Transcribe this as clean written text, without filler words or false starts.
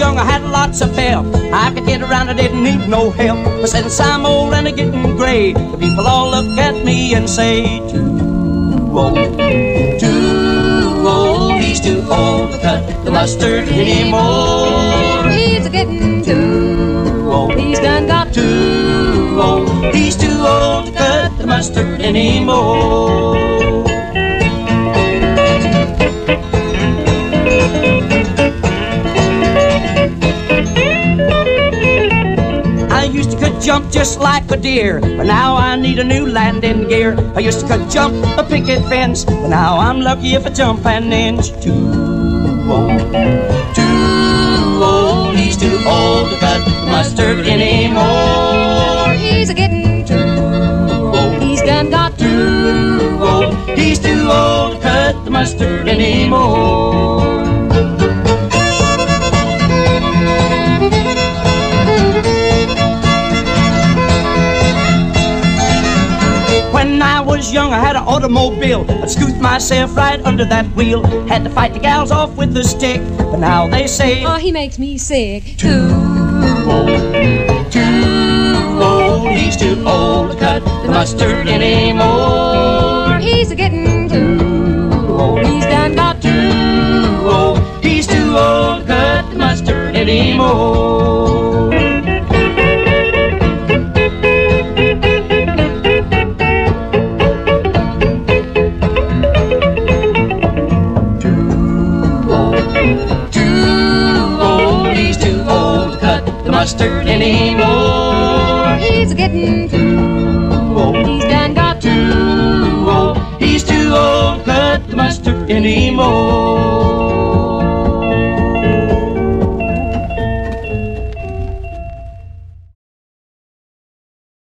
young, I had lots of pep. I could get around, I didn't need no help. But since I'm old and I'm getting gray, the people all look at me and say, too old, he's too old to cut the mustard anymore. He's a getting too old, he's done got too old. He's too old to cut the mustard anymore. I used to could jump just like a deer, but now I need a new landing gear. I used to could jump a picket fence, but now I'm lucky if I jump an inch. Too old, he's too old to cut the mustard anymore. He's a getting too old, he's done got too old. He's too old to cut the mustard anymore. When I was young, I had an automobile. I'd scoot myself right under that wheel. Had to fight the gals off with a stick, but now they say, oh, he makes me sick. Too old, he's too old to cut the mustard anymore. He's a getting too old, he's done got too old. He's too old to cut the mustard anymore. Mustard anymore. He's getting too old, he's done got too old. He's too old to cut the mustard anymore.